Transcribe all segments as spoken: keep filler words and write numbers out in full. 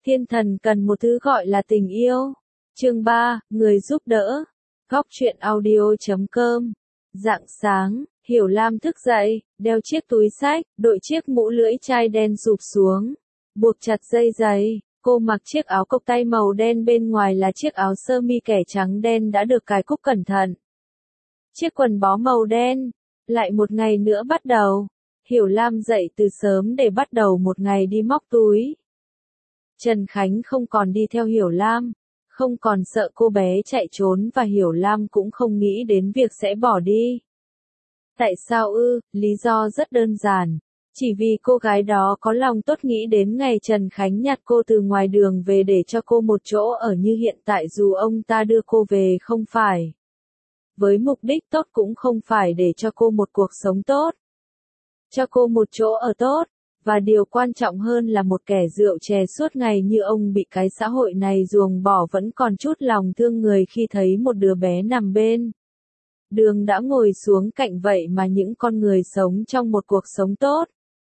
Thiên thần cần một thứ gọi là tình yêu. Chương ba, người giúp đỡ. Góc truyện audio chấm com. Rạng sáng, Hiểu Lam thức dậy, đeo chiếc túi xách, đội chiếc mũ lưỡi chai đen rụp xuống, buộc chặt dây giày. Cô mặc chiếc áo cộc tay màu đen, bên ngoài là chiếc áo sơ mi kẻ trắng đen đã được cài cúc cẩn thận. Chiếc quần bó màu đen. Lại một ngày nữa bắt đầu. Hiểu Lam dậy từ sớm để bắt đầu một ngày đi móc túi. Trần Khánh không còn đi theo Hiểu Lam, không còn sợ cô bé chạy trốn, và Hiểu Lam cũng không nghĩ đến việc sẽ bỏ đi. Tại sao ư? Lý do rất đơn giản. Chỉ vì cô gái đó có lòng tốt, nghĩ đến ngày Trần Khánh nhặt cô từ ngoài đường về để cho cô một chỗ ở như hiện tại, dù ông ta đưa cô về không phải với mục đích tốt, cũng không phải để cho cô một cuộc sống tốt, cho cô một chỗ ở tốt, và điều quan trọng hơn là một kẻ rượu chè suốt ngày như ông bị cái xã hội này ruồng bỏ vẫn còn chút lòng thương người khi thấy một đứa bé nằm bên đường đã ngồi xuống cạnh. Vậy mà những con người sống trong một cuộc sống tốt,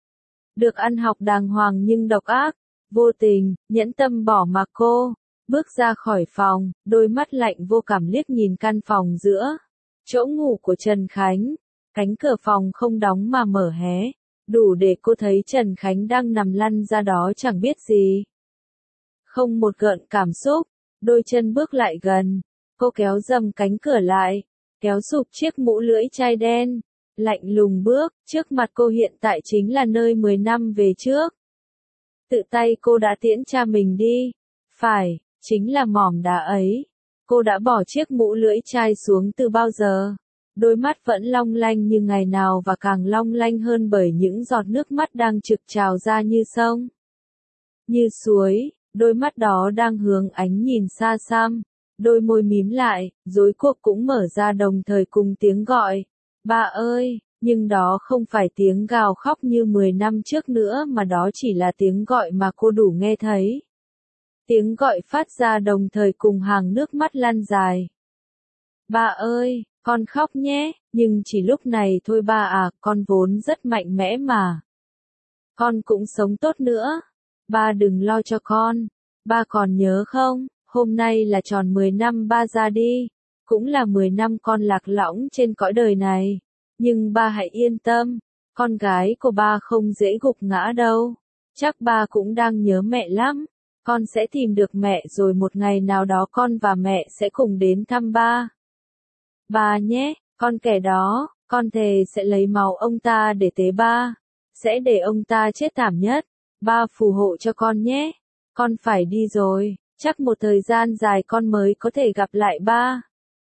được ăn học đàng hoàng nhưng độc ác, vô tình, nhẫn tâm bỏ mặc cô. Bước ra khỏi phòng, đôi mắt lạnh vô cảm liếc nhìn căn phòng giữa chỗ ngủ của Trần Khánh. Cánh cửa phòng không đóng mà mở hé, đủ để cô thấy Trần Khánh đang nằm lăn ra đó chẳng biết gì. Không một gợn cảm xúc, đôi chân bước lại gần, cô kéo dầm cánh cửa lại, kéo sụp chiếc mũ lưỡi chai đen, lạnh lùng bước. Trước mặt cô hiện tại chính là nơi mười năm về trước. Tự tay cô đã tiễn cha mình đi. Phải, chính là mỏm đá ấy. Cô đã bỏ chiếc mũ lưỡi chai xuống từ bao giờ. Đôi mắt vẫn long lanh như ngày nào, và càng long lanh hơn bởi những giọt nước mắt đang trực trào ra như sông, như suối. Đôi mắt đó đang hướng ánh nhìn xa xăm, đôi môi mím lại, rối cuộc cũng mở ra đồng thời cùng tiếng gọi. Ba ơi! Nhưng đó không phải tiếng gào khóc như mười năm trước nữa, mà đó chỉ là tiếng gọi mà cô đủ nghe thấy. Tiếng gọi phát ra đồng thời cùng hàng nước mắt lăn dài. Ba ơi! Con khóc nhé, nhưng chỉ lúc này thôi ba à, con vốn rất mạnh mẽ mà. Con cũng sống tốt nữa. Ba đừng lo cho con. Ba còn nhớ không, hôm nay là tròn mười năm ba ra đi. Cũng là mười năm con lạc lõng trên cõi đời này. Nhưng ba hãy yên tâm, con gái của ba không dễ gục ngã đâu. Chắc ba cũng đang nhớ mẹ lắm. Con sẽ tìm được mẹ rồi một ngày nào đó con và mẹ sẽ cùng đến thăm ba. Ba nhé, con kẻ đó, con thề sẽ lấy máu ông ta để tế ba. Sẽ để ông ta chết thảm nhất. Ba phù hộ cho con nhé. Con phải đi rồi, chắc một thời gian dài con mới có thể gặp lại ba.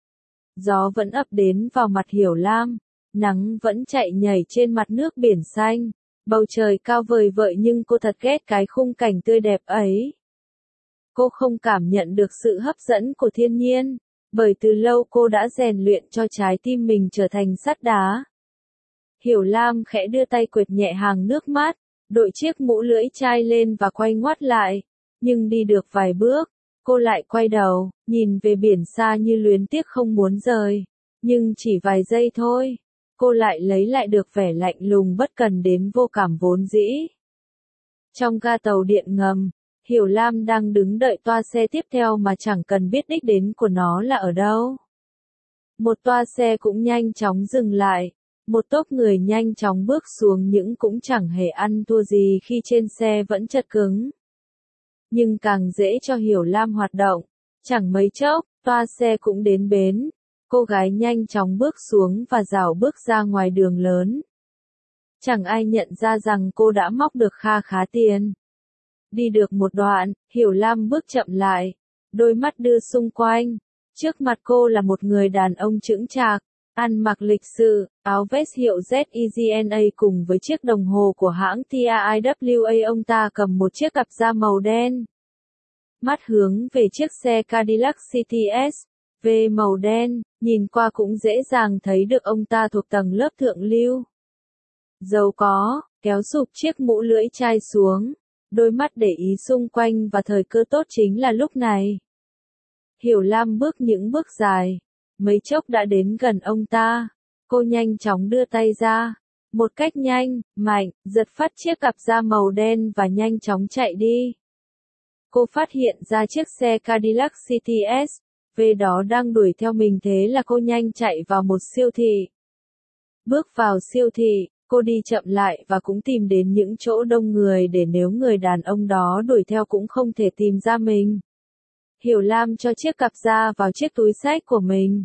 Gió vẫn ập đến vào mặt Hiểu Lam. Nắng vẫn chạy nhảy trên mặt nước biển xanh. Bầu trời cao vời vợi, nhưng cô thật ghét cái khung cảnh tươi đẹp ấy. Cô không cảm nhận được sự hấp dẫn của thiên nhiên, bởi từ lâu cô đã rèn luyện cho trái tim mình trở thành sắt đá. Hiểu Lam khẽ đưa tay quệt nhẹ hàng nước mắt, đội chiếc mũ lưỡi chai lên và quay ngoắt lại. Nhưng đi được vài bước, cô lại quay đầu, nhìn về biển xa như luyến tiếc không muốn rời. Nhưng chỉ vài giây thôi, cô lại lấy lại được vẻ lạnh lùng bất cần đến vô cảm vốn dĩ. Trong ga tàu điện ngầm, Hiểu Lam đang đứng đợi toa xe tiếp theo mà chẳng cần biết đích đến của nó là ở đâu. Một toa xe cũng nhanh chóng dừng lại, một tốp người nhanh chóng bước xuống, những cũng chẳng hề ăn thua gì khi trên xe vẫn chật cứng. Nhưng càng dễ cho Hiểu Lam hoạt động, chẳng mấy chốc, toa xe cũng đến bến. Cô gái nhanh chóng bước xuống và rảo bước ra ngoài đường lớn. Chẳng ai nhận ra rằng cô đã móc được kha khá tiền. Đi được một đoạn, Hiểu Lam bước chậm lại, đôi mắt đưa xung quanh. Trước mặt cô là một người đàn ông chững chạc, ăn mặc lịch sự, áo vest hiệu Z E G N A cùng với chiếc đồng hồ của hãng T I W A. Ông ta cầm một chiếc cặp da màu đen. Mắt hướng về chiếc xe Cadillac C T S V màu đen, nhìn qua cũng dễ dàng thấy được ông ta thuộc tầng lớp thượng lưu. Giàu có, kéo sụp chiếc mũ lưỡi chai xuống, đôi mắt để ý xung quanh, và thời cơ tốt chính là lúc này. Hiểu Lam bước những bước dài, mấy chốc đã đến gần ông ta. Cô nhanh chóng đưa tay ra, một cách nhanh, mạnh, giật phát chiếc cặp da màu đen và nhanh chóng chạy đi. cô phát hiện ra chiếc xe Cadillac City ét vê đó đang đuổi theo mình, thế là cô nhanh chạy vào một siêu thị. Bước vào siêu thị, cô đi chậm lại và cũng tìm đến những chỗ đông người để nếu người đàn ông đó đuổi theo cũng không thể tìm ra mình. Hiểu Lam cho chiếc cặp ra vào chiếc túi xách của mình.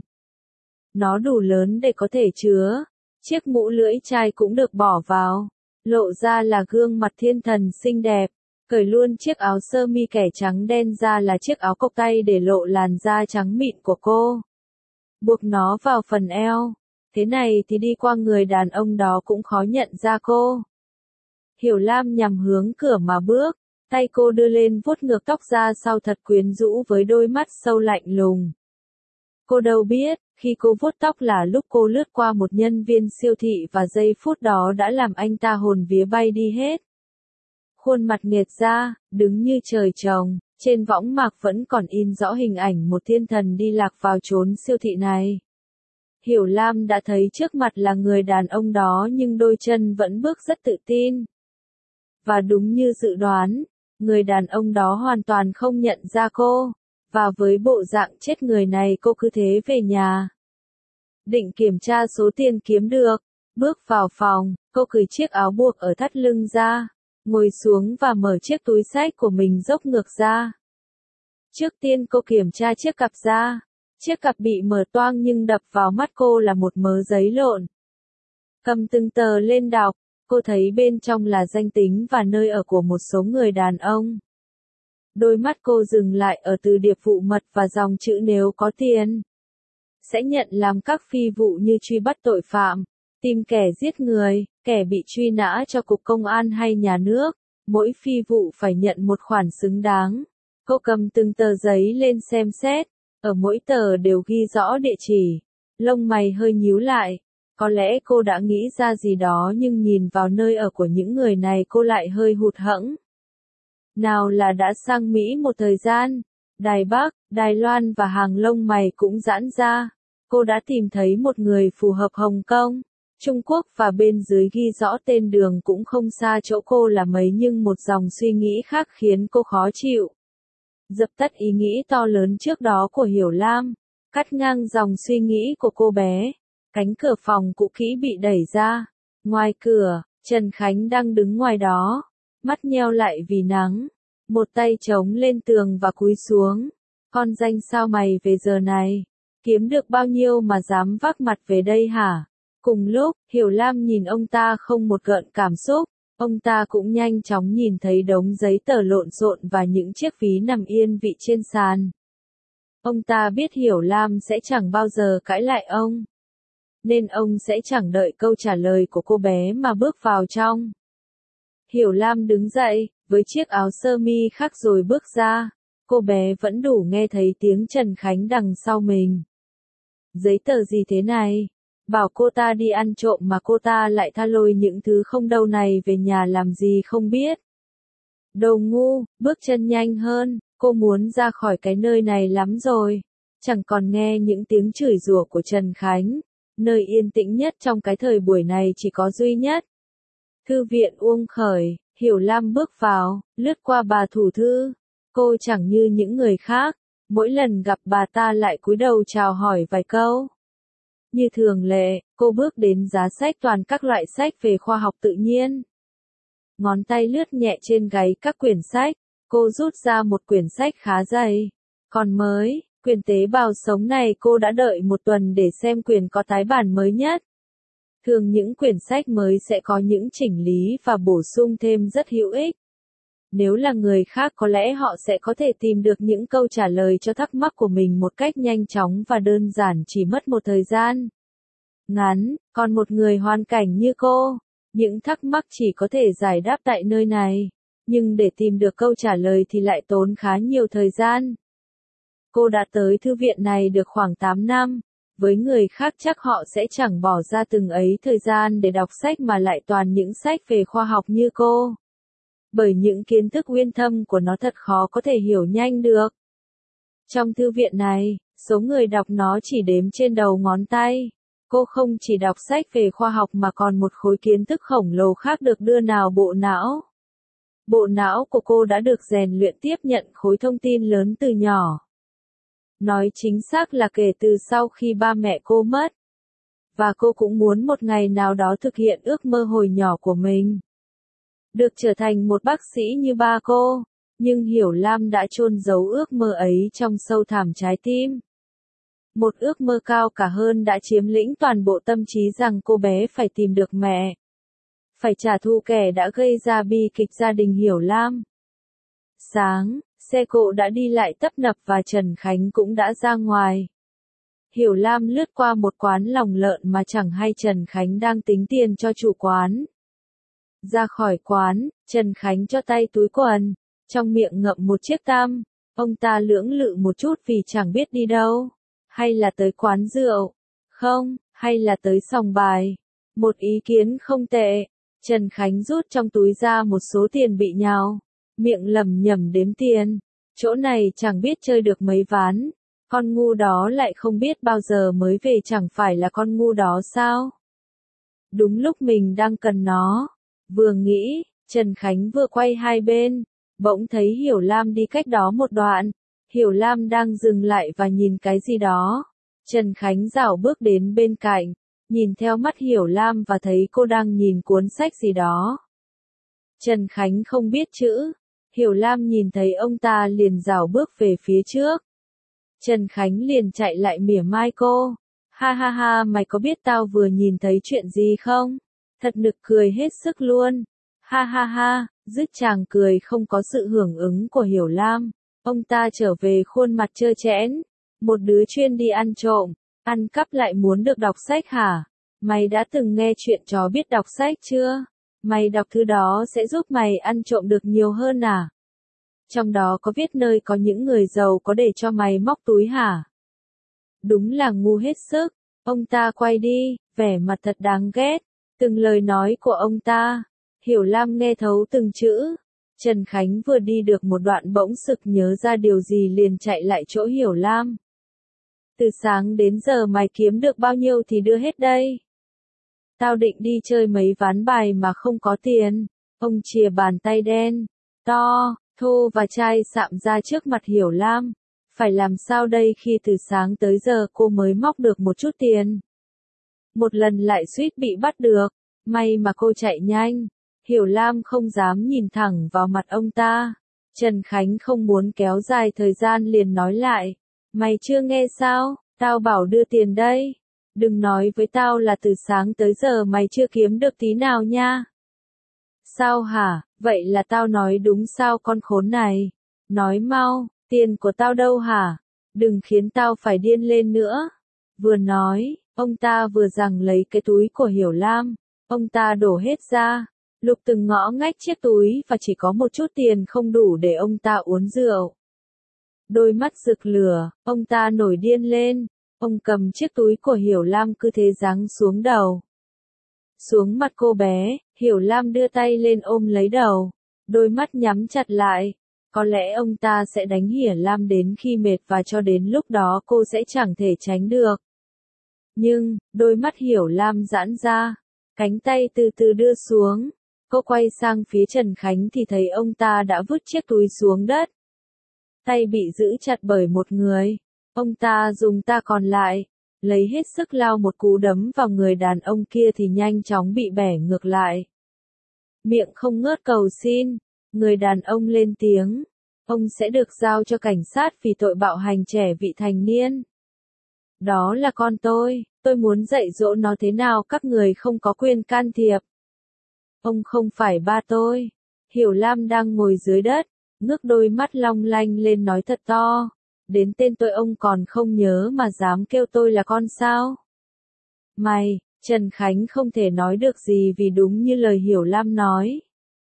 Nó đủ lớn để có thể chứa. Chiếc mũ lưỡi chai cũng được bỏ vào. Lộ ra là gương mặt thiên thần xinh đẹp. Cởi luôn chiếc áo sơ mi kẻ trắng đen ra là chiếc áo cộc tay để lộ làn da trắng mịn của cô. Buộc nó vào phần eo. Thế này thì đi qua người đàn ông đó cũng khó nhận ra cô. Hiểu Lam nhằm hướng cửa mà bước. Tay cô đưa lên vuốt ngược tóc ra sau thật quyến rũ với đôi mắt sâu lạnh lùng. Cô đâu biết, khi cô vuốt tóc là lúc cô lướt qua một nhân viên siêu thị và giây phút đó đã làm anh ta hồn vía bay đi hết. Khuôn mặt nghệt ra, đứng như trời trồng, trên võng mạc vẫn còn in rõ hình ảnh một thiên thần đi lạc vào chốn siêu thị này. Hiểu Lam đã thấy trước mặt là người đàn ông đó nhưng đôi chân vẫn bước rất tự tin. Và đúng như dự đoán, người đàn ông đó hoàn toàn không nhận ra cô, và với bộ dạng chết người này cô cứ thế về nhà. Định kiểm tra số tiền kiếm được, bước vào phòng, cô cởi chiếc áo buộc ở thắt lưng ra, ngồi xuống và mở chiếc túi xách của mình dốc ngược ra. Trước tiên cô kiểm tra chiếc cặp ra, chiếc cặp bị mở toang nhưng đập vào mắt cô là một mớ giấy lộn. Cầm từng tờ lên đọc. Cô thấy bên trong là danh tính và nơi ở của một số người đàn ông. Đôi mắt cô dừng lại ở từ điệp vụ mật và dòng chữ nếu có tiền. Sẽ nhận làm các phi vụ như truy bắt tội phạm, tìm kẻ giết người, kẻ bị truy nã cho cục công an hay nhà nước. Mỗi phi vụ phải nhận một khoản xứng đáng. Cô cầm từng tờ giấy lên xem xét. Ở mỗi tờ đều ghi rõ địa chỉ. Lông mày hơi nhíu lại. Có lẽ cô đã nghĩ ra gì đó nhưng nhìn vào nơi ở của những người này cô lại hơi hụt hẫng. Nào là đã sang Mỹ một thời gian, Đài Bắc, Đài Loan và hàng lông mày cũng giãn ra. Cô đã tìm thấy một người phù hợp Hồng Kông, Trung Quốc và bên dưới ghi rõ tên đường cũng không xa chỗ cô là mấy nhưng một dòng suy nghĩ khác khiến cô khó chịu. Dập tắt ý nghĩ to lớn trước đó của Hiểu Lam, cắt ngang dòng suy nghĩ của cô bé. Cánh cửa phòng cũ kỹ bị đẩy ra. Ngoài cửa, Trần Khánh đang đứng ngoài đó, mắt nheo lại vì nắng. Một tay chống lên tường và cúi xuống. Con danh sao mày về giờ này? Kiếm được bao nhiêu mà dám vác mặt về đây hả? Cùng lúc, Hiểu Lam nhìn ông ta không một gợn cảm xúc. Ông ta cũng nhanh chóng nhìn thấy đống giấy tờ lộn xộn và những chiếc ví nằm yên vị trên sàn. Ông ta biết Hiểu Lam sẽ chẳng bao giờ cãi lại ông. Nên ông sẽ chẳng đợi câu trả lời của cô bé mà bước vào trong. Hiểu Lam đứng dậy, với chiếc áo sơ mi khác rồi bước ra. Cô bé vẫn đủ nghe thấy tiếng Trần Khánh đằng sau mình. Giấy tờ gì thế này? Bảo cô ta đi ăn trộm mà cô ta lại tha lôi những thứ không đâu này về nhà làm gì không biết. Đồ ngu, bước chân nhanh hơn, cô muốn ra khỏi cái nơi này lắm rồi. Chẳng còn nghe những tiếng chửi rủa của Trần Khánh. Nơi yên tĩnh nhất trong cái thời buổi này chỉ có duy nhất. Thư viện Uông Khởi, Hiểu Lam bước vào, lướt qua bà thủ thư. Cô chẳng như những người khác, mỗi lần gặp bà ta lại cúi đầu chào hỏi vài câu. Như thường lệ, cô bước đến giá sách toàn các loại sách về khoa học tự nhiên. Ngón tay lướt nhẹ trên gáy các quyển sách, cô rút ra một quyển sách khá dày, còn mới. Quyển tế bào sống này cô đã đợi một tuần để xem quyển có tái bản mới nhất. Thường những quyển sách mới sẽ có những chỉnh lý và bổ sung thêm rất hữu ích. Nếu là người khác có lẽ họ sẽ có thể tìm được những câu trả lời cho thắc mắc của mình một cách nhanh chóng và đơn giản chỉ mất một thời gian ngắn, còn một người hoàn cảnh như cô, những thắc mắc chỉ có thể giải đáp tại nơi này, nhưng để tìm được câu trả lời thì lại tốn khá nhiều thời gian. Cô đã tới thư viện này được khoảng tám năm, với người khác chắc họ sẽ chẳng bỏ ra từng ấy thời gian để đọc sách mà lại toàn những sách về khoa học như cô. Bởi những kiến thức uyên thâm của nó thật khó có thể hiểu nhanh được. Trong thư viện này, số người đọc nó chỉ đếm trên đầu ngón tay. Cô không chỉ đọc sách về khoa học mà còn một khối kiến thức khổng lồ khác được đưa nào bộ não. Bộ não của cô đã được rèn luyện tiếp nhận khối thông tin lớn từ nhỏ. Nói chính xác là kể từ sau khi ba mẹ cô mất. Và cô cũng muốn một ngày nào đó thực hiện ước mơ hồi nhỏ của mình. Được trở thành một bác sĩ như ba cô, nhưng Hiểu Lam đã chôn giấu ước mơ ấy trong sâu thẳm trái tim. Một ước mơ cao cả hơn đã chiếm lĩnh toàn bộ tâm trí rằng cô bé phải tìm được mẹ. Phải trả thù kẻ đã gây ra bi kịch gia đình Hiểu Lam. Sáng, xe cộ đã đi lại tấp nập và Trần Khánh cũng đã ra ngoài. Hiểu Lam lướt qua một quán lòng lợn mà chẳng hay Trần Khánh đang tính tiền cho chủ quán. Ra khỏi quán, Trần Khánh cho tay túi quần, trong miệng ngậm một chiếc tam. Ông ta lưỡng lự một chút vì chẳng biết đi đâu. Hay là tới quán rượu? Không, hay là tới sòng bài? Một ý kiến không tệ. Trần Khánh rút trong túi ra một số tiền bị nhào. Miệng lẩm nhẩm đếm tiền. Chỗ này chẳng biết chơi được mấy ván. Con ngu đó lại không biết bao giờ mới về, chẳng phải là con ngu đó sao? Đúng lúc mình đang cần nó. Vừa nghĩ, Trần Khánh vừa quay hai bên. Bỗng thấy Hiểu Lam đi cách đó một đoạn. Hiểu Lam đang dừng lại và nhìn cái gì đó. Trần Khánh rảo bước đến bên cạnh. Nhìn theo mắt Hiểu Lam và thấy cô đang nhìn cuốn sách gì đó. Trần Khánh không biết chữ. Hiểu Lam nhìn thấy ông ta liền rảo bước về phía trước. Trần Khánh liền chạy lại mỉa mai cô. Ha ha ha, mày có biết tao vừa nhìn thấy chuyện gì không? Thật nực cười hết sức luôn. Ha ha ha, dứt chàng cười không có sự hưởng ứng của Hiểu Lam. Ông ta trở về khuôn mặt trơ trẽn. Một đứa chuyên đi ăn trộm, ăn cắp lại muốn được đọc sách hả? Mày đã từng nghe chuyện chó biết đọc sách chưa? Mày đọc thứ đó sẽ giúp mày ăn trộm được nhiều hơn à? Trong đó có viết nơi có những người giàu có để cho mày móc túi hả? Đúng là ngu hết sức. Ông ta quay đi, vẻ mặt thật đáng ghét. Từng lời nói của ông ta, Hiểu Lam nghe thấu từng chữ. Trần Khánh vừa đi được một đoạn bỗng sực nhớ ra điều gì liền chạy lại chỗ Hiểu Lam. Từ sáng đến giờ mày kiếm được bao nhiêu thì đưa hết đây. Tao định đi chơi mấy ván bài mà không có tiền. Ông chìa bàn tay đen, to, thô và chai sạm ra trước mặt Hiểu Lam. Phải làm sao đây khi từ sáng tới giờ cô mới móc được một chút tiền. Một lần lại suýt bị bắt được. May mà cô chạy nhanh. Hiểu Lam không dám nhìn thẳng vào mặt ông ta. Trần Khánh không muốn kéo dài thời gian liền nói lại. Mày chưa nghe sao? Tao bảo đưa tiền đây. Đừng nói với tao là từ sáng tới giờ mày chưa kiếm được tí nào nha. Sao hả? Vậy là tao nói đúng sao con khốn này? Nói mau, tiền của tao đâu hả? Đừng khiến tao phải điên lên nữa. Vừa nói, ông ta vừa giằng lấy cái túi của Hiểu Lam. Ông ta đổ hết ra. Lục từng ngõ ngách chiếc túi và chỉ có một chút tiền không đủ để ông ta uống rượu. Đôi mắt rực lửa, ông ta nổi điên lên. Ông cầm chiếc túi của Hiểu Lam cứ thế giáng xuống đầu. Xuống mặt cô bé, Hiểu Lam đưa tay lên ôm lấy đầu. Đôi mắt nhắm chặt lại. Có lẽ ông ta sẽ đánh Hiểu Lam đến khi mệt và cho đến lúc đó cô sẽ chẳng thể tránh được. Nhưng, đôi mắt Hiểu Lam giãn ra. Cánh tay từ từ đưa xuống. Cô quay sang phía Trần Khánh thì thấy ông ta đã vứt chiếc túi xuống đất. Tay bị giữ chặt bởi một người. Ông ta dùng ta còn lại. Lấy hết sức lao một cú đấm vào người đàn ông kia thì nhanh chóng bị bẻ ngược lại. Miệng không ngớt cầu xin. Người đàn ông lên tiếng. Ông sẽ được giao cho cảnh sát vì tội bạo hành trẻ vị thành niên. Đó là con tôi. Tôi muốn dạy dỗ nó thế nào các người không có quyền can thiệp. Ông không phải ba tôi. Hiểu Lam đang ngồi dưới đất, ngước đôi mắt long lanh lên nói thật to. Đến tên tôi ông còn không nhớ mà dám kêu tôi là con sao? Mày, Trần Khánh không thể nói được gì vì đúng như lời Hiểu Lam nói.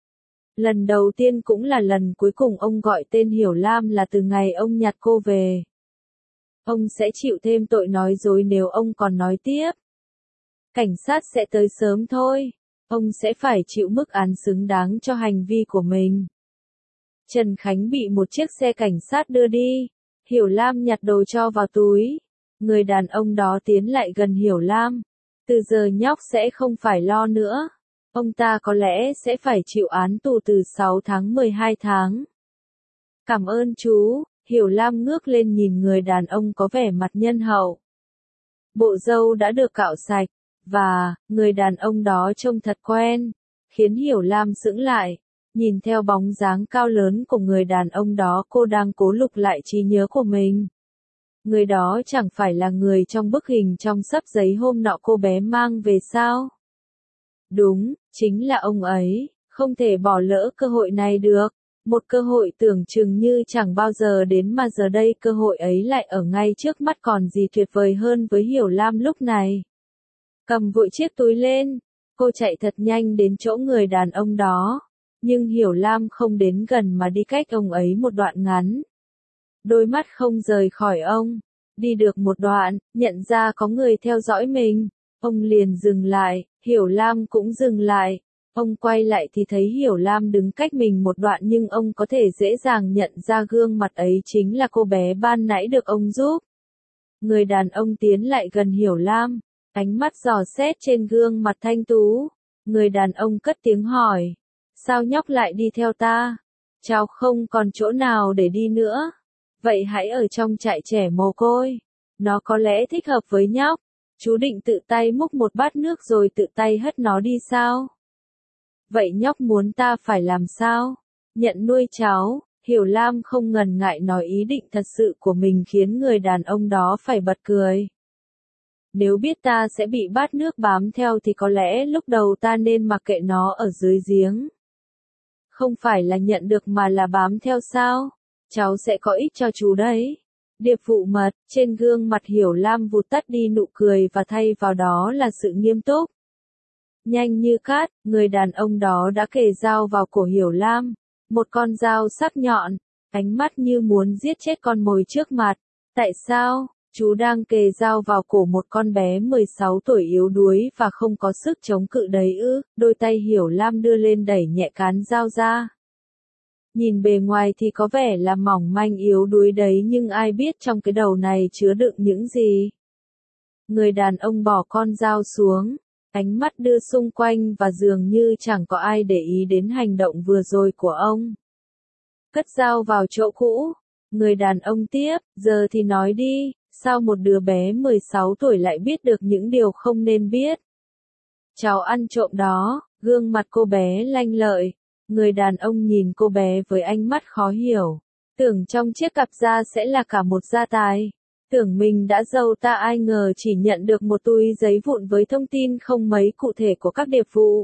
Lần đầu tiên cũng là lần cuối cùng ông gọi tên Hiểu Lam là từ ngày ông nhặt cô về. Ông sẽ chịu thêm tội nói dối nếu ông còn nói tiếp. Cảnh sát sẽ tới sớm thôi. Ông sẽ phải chịu mức án xứng đáng cho hành vi của mình. Trần Khánh bị một chiếc xe cảnh sát đưa đi. Hiểu Lam nhặt đồ cho vào túi. Người đàn ông đó tiến lại gần Hiểu Lam. Từ giờ nhóc sẽ không phải lo nữa. ông ta có lẽ sẽ phải chịu án tù từ sáu tháng mười hai tháng. Cảm ơn chú, Hiểu Lam ngước lên nhìn người đàn ông có vẻ mặt nhân hậu. Bộ râu đã được cạo sạch, và, người đàn ông đó trông thật quen, khiến Hiểu Lam sững lại. Nhìn theo bóng dáng cao lớn của người đàn ông đó, cô đang cố lục lại trí nhớ của mình. Người đó chẳng phải là người trong bức hình trong xấp giấy hôm nọ cô bé mang về sao? Đúng, chính là ông ấy, không thể bỏ lỡ cơ hội này được. Một cơ hội tưởng chừng như chẳng bao giờ đến mà giờ đây cơ hội ấy lại ở ngay trước mắt, còn gì tuyệt vời hơn với Hiểu Lam lúc này. Cầm vội chiếc túi lên, cô chạy thật nhanh đến chỗ người đàn ông đó. Nhưng Hiểu Lam không đến gần mà đi cách ông ấy một đoạn ngắn. Đôi mắt không rời khỏi ông. Đi được một đoạn, nhận ra có người theo dõi mình. Ông liền dừng lại, Hiểu Lam cũng dừng lại. Ông quay lại thì thấy Hiểu Lam đứng cách mình một đoạn, nhưng ông có thể dễ dàng nhận ra gương mặt ấy chính là cô bé ban nãy được ông giúp. Người đàn ông tiến lại gần Hiểu Lam, ánh mắt dò xét trên gương mặt thanh tú. Người đàn ông cất tiếng hỏi. Sao nhóc lại đi theo ta? Cháu không còn chỗ nào để đi nữa. Vậy hãy ở trong trại trẻ mồ côi. Nó có lẽ thích hợp với nhóc. Chú định tự tay múc một bát nước rồi tự tay hất nó đi sao? Vậy nhóc muốn ta phải làm sao? Nhận nuôi cháu. Hiểu Lam không ngần ngại nói ý định thật sự của mình, khiến người đàn ông đó phải bật cười. Nếu biết ta sẽ bị bát nước bám theo thì có lẽ lúc đầu ta nên mặc kệ nó ở dưới giếng. Không phải là nhận được mà là bám theo sao? Cháu sẽ có ích cho chú đấy. Điệp vụ mật, trên gương mặt Hiểu Lam vụt tắt đi nụ cười và thay vào đó là sự nghiêm túc. Nhanh như cát, người đàn ông đó đã kề dao vào cổ Hiểu Lam. Một con dao sắc nhọn, ánh mắt như muốn giết chết con mồi trước mặt. Tại sao? Chú đang kề dao vào cổ một con bé mười sáu tuổi yếu đuối và không có sức chống cự đấy ư? Đôi tay Hiểu Lam đưa lên đẩy nhẹ cán dao ra. Nhìn bề ngoài thì có vẻ là mỏng manh yếu đuối đấy, nhưng ai biết trong cái đầu này chứa đựng những gì? Người đàn ông bỏ con dao xuống, ánh mắt đưa xung quanh và dường như chẳng có ai để ý đến hành động vừa rồi của ông. Cất dao vào chỗ cũ, người đàn ông tiếp, giờ thì nói đi, sao một đứa bé mười sáu tuổi lại biết được những điều không nên biết? Cháu ăn trộm đó, gương mặt cô bé lanh lợi. Người đàn ông nhìn cô bé với ánh mắt khó hiểu. Tưởng trong chiếc cặp da sẽ là cả một gia tài. Tưởng mình đã giàu, ta ai ngờ chỉ nhận được một túi giấy vụn với thông tin không mấy cụ thể của các điệp vụ.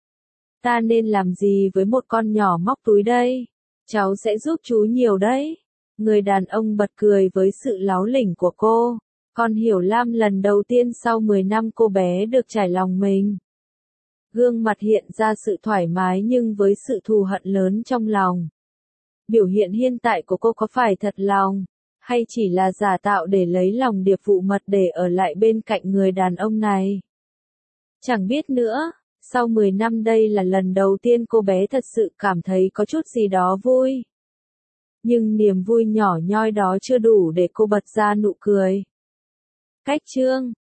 Ta nên làm gì với một con nhỏ móc túi đây? Cháu sẽ giúp chú nhiều đấy. Người đàn ông bật cười với sự láu lỉnh của cô. Con Hiểu Lam lần đầu tiên sau mười năm cô bé được trải lòng mình. Gương mặt hiện ra sự thoải mái nhưng với sự thù hận lớn trong lòng. Biểu hiện hiện tại của cô có phải thật lòng, hay chỉ là giả tạo để lấy lòng điệp vụ mật để ở lại bên cạnh người đàn ông này? Chẳng biết nữa, sau mười năm đây là lần đầu tiên cô bé thật sự cảm thấy có chút gì đó vui. Nhưng niềm vui nhỏ nhoi đó chưa đủ để cô bật ra nụ cười. Cách chương